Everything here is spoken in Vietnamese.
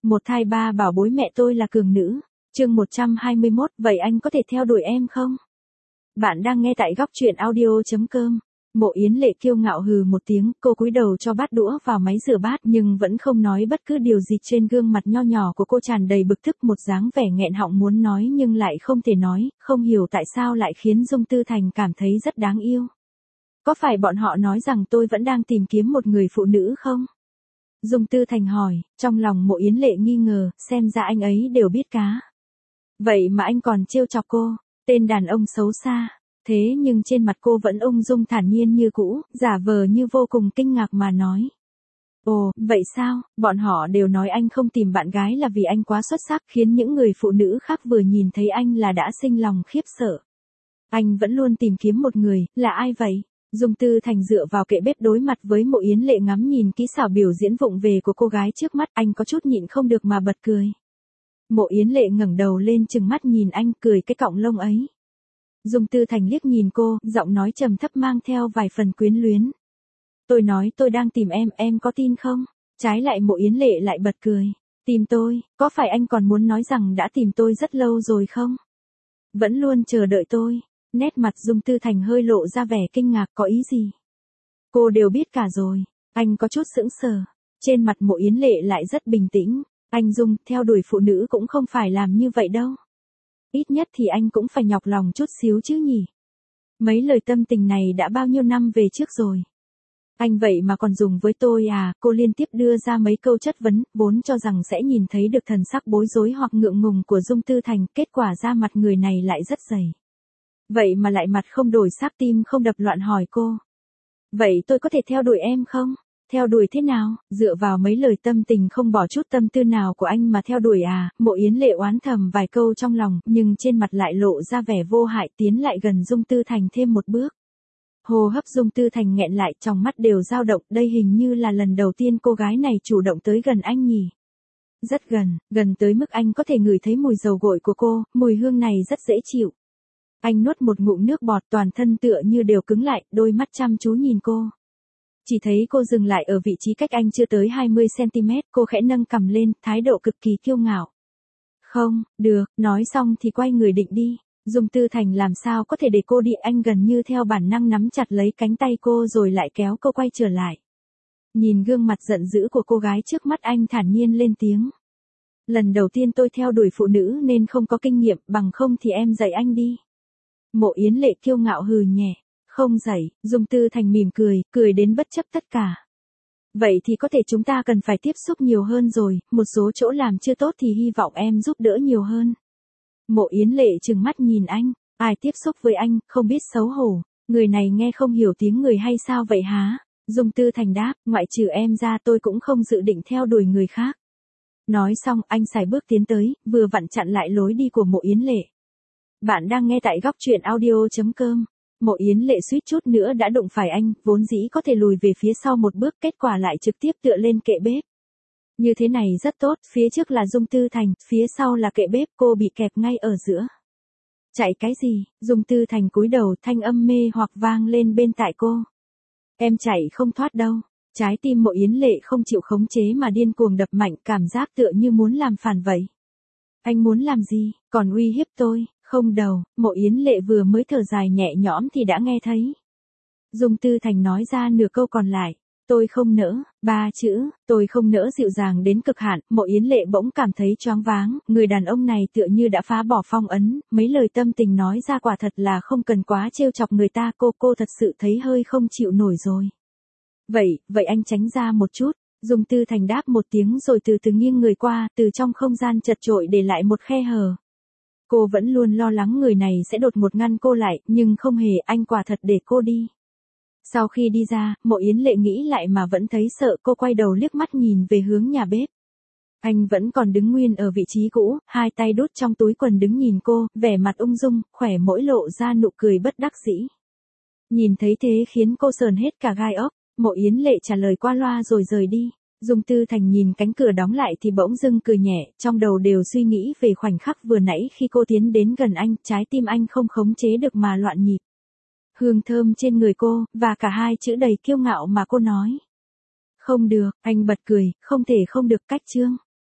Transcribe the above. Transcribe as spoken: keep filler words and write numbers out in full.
Một thai ba bảo bối mẹ tôi là cường nữ. Chương một trăm hai mươi mốt, vậy anh có thể theo đuổi em không? Bạn đang nghe tại góc truyện audio chấm com. Mộ Yến Lệ kiêu ngạo hừ một tiếng, cô cúi đầu cho bát đũa vào máy rửa bát nhưng vẫn không nói bất cứ điều gì. Trên gương mặt nho nhỏ của cô tràn đầy bực tức, một dáng vẻ nghẹn họng muốn nói nhưng lại không thể nói, không hiểu tại sao lại khiến Dung Tư Thành cảm thấy rất đáng yêu. Có phải bọn họ nói rằng tôi vẫn đang tìm kiếm một người phụ nữ không? Dung Tư Thành hỏi, trong lòng Mộ Yến Lệ nghi ngờ, xem ra anh ấy đều biết cá. Vậy mà anh còn trêu chọc cô, tên đàn ông xấu xa. Thế nhưng trên mặt cô vẫn ung dung thản nhiên như cũ, giả vờ như vô cùng kinh ngạc mà nói. Ồ, vậy sao, bọn họ đều nói anh không tìm bạn gái là vì anh quá xuất sắc, khiến những người phụ nữ khác vừa nhìn thấy anh là đã sinh lòng khiếp sợ. Anh vẫn luôn tìm kiếm một người, là ai vậy? Dung Tư Thành dựa vào kệ bếp đối mặt với Mộ Yến Lệ ngắm nhìn kỹ xảo biểu diễn vụng về của cô gái trước mắt, anh có chút nhịn không được mà bật cười. Mộ Yến Lệ ngẩng đầu lên trừng mắt nhìn anh, cười cái cọng lông ấy. Dung Tư Thành liếc nhìn cô, giọng nói trầm thấp mang theo vài phần quyến luyến. Tôi nói tôi đang tìm em, em có tin không? Trái lại Mộ Yến Lệ lại bật cười. Tìm tôi, có phải anh còn muốn nói rằng đã tìm tôi rất lâu rồi không? Vẫn luôn chờ đợi tôi. Nét mặt Dung Tư Thành hơi lộ ra vẻ kinh ngạc, có ý gì? Cô đều biết cả rồi. Anh có chút sững sờ. Trên mặt Mộ Yến Lệ lại rất bình tĩnh. Anh Dung, theo đuổi phụ nữ cũng không phải làm như vậy đâu. Ít nhất thì anh cũng phải nhọc lòng chút xíu chứ nhỉ. Mấy lời tâm tình này đã bao nhiêu năm về trước rồi. Anh vậy mà còn dùng với tôi à? Cô liên tiếp đưa ra mấy câu chất vấn, vốn cho rằng sẽ nhìn thấy được thần sắc bối rối hoặc ngượng ngùng của Dung Tư Thành, kết quả ra mặt người này lại rất dày. Vậy mà lại mặt không đổi sắc, tim không đập loạn hỏi cô. Vậy tôi có thể theo đuổi em không? Theo đuổi thế nào? Dựa vào mấy lời tâm tình không bỏ chút tâm tư nào của anh mà theo đuổi à? Mộ Yến Lệ oán thầm vài câu trong lòng, nhưng trên mặt lại lộ ra vẻ vô hại, tiến lại gần Dung Tư Thành thêm một bước. Hô hấp Dung Tư Thành nghẹn lại, trong mắt đều dao động, đây hình như là lần đầu tiên cô gái này chủ động tới gần anh nhỉ. Rất gần, gần tới mức anh có thể ngửi thấy mùi dầu gội của cô, mùi hương này rất dễ chịu. Anh nuốt một ngụm nước bọt, toàn thân tựa như đều cứng lại, đôi mắt chăm chú nhìn cô. Chỉ thấy cô dừng lại ở vị trí cách anh chưa tới hai mươi xăng ti mét, cô khẽ nâng cằm lên, thái độ cực kỳ kiêu ngạo. Không, được, nói xong thì quay người định đi. Dung Tư Thành làm sao có thể để cô đi, anh gần như theo bản năng nắm chặt lấy cánh tay cô rồi lại kéo cô quay trở lại. Nhìn gương mặt giận dữ của cô gái trước mắt, anh thản nhiên lên tiếng. Lần đầu tiên tôi theo đuổi phụ nữ nên không có kinh nghiệm, bằng không thì em dạy anh đi. Mộ Yến Lệ kiêu ngạo hừ nhẹ. Không dạy, Dung Tư Thành mỉm cười, cười đến bất chấp tất cả. Vậy thì có thể chúng ta cần phải tiếp xúc nhiều hơn rồi, một số chỗ làm chưa tốt thì hy vọng em giúp đỡ nhiều hơn. Mộ Yến Lệ trừng mắt nhìn anh, ai tiếp xúc với anh, không biết xấu hổ, người này nghe không hiểu tiếng người hay sao vậy hả? Dung Tư Thành đáp, ngoại trừ em ra tôi cũng không dự định theo đuổi người khác. Nói xong anh sải bước tiến tới, vừa vặn chặn lại lối đi của Mộ Yến Lệ. Bạn đang nghe tại góc truyện audio chấm com. Mộ Yến Lệ suýt chút nữa đã đụng phải anh, vốn dĩ có thể lùi về phía sau một bước, kết quả lại trực tiếp tựa lên kệ bếp. Như thế này rất tốt, phía trước là Dung Tư Thành, phía sau là kệ bếp, cô bị kẹp ngay ở giữa. Chạy cái gì? Dung Tư Thành cúi đầu, thanh âm mê hoặc vang lên bên tai cô. Em chạy không thoát đâu. Trái tim Mộ Yến Lệ không chịu khống chế mà điên cuồng đập mạnh, cảm giác tựa như muốn làm phản vậy. Anh muốn làm gì? Còn uy hiếp tôi? Không đầu, Mộ Yến Lệ vừa mới thở dài nhẹ nhõm thì đã nghe thấy. Dung Tư Thành nói ra nửa câu còn lại. Tôi không nỡ, ba chữ, tôi không nỡ dịu dàng đến cực hạn, Mộ Yến Lệ bỗng cảm thấy choáng váng, người đàn ông này tựa như đã phá bỏ phong ấn, mấy lời tâm tình nói ra quả thật là không cần quá trêu chọc người ta, cô cô thật sự thấy hơi không chịu nổi rồi. Vậy, vậy anh tránh ra một chút. Dung Tư Thành đáp một tiếng rồi từ từ nghiêng người qua, từ trong không gian chật chội để lại một khe hở. Cô vẫn luôn lo lắng người này sẽ đột ngột ngăn cô lại, nhưng không hề, anh quả thật để cô đi. Sau khi đi ra, Mộ Yến Lệ nghĩ lại mà vẫn thấy sợ, cô quay đầu liếc mắt nhìn về hướng nhà bếp. Anh vẫn còn đứng nguyên ở vị trí cũ, hai tay đút trong túi quần đứng nhìn cô, vẻ mặt ung dung, khỏe môi lộ ra nụ cười bất đắc dĩ. Nhìn thấy thế khiến cô sờn hết cả gai ốc, Mộ Yến Lệ trả lời qua loa rồi rời đi. Dung Tư Thành nhìn cánh cửa đóng lại thì bỗng dưng cười nhẹ, trong đầu đều suy nghĩ về khoảnh khắc vừa nãy khi cô tiến đến gần anh, trái tim anh không khống chế được mà loạn nhịp. Hương thơm trên người cô, và cả hai chữ đầy kiêu ngạo mà cô nói. Không được, anh bật cười, không thể không được, cách chương.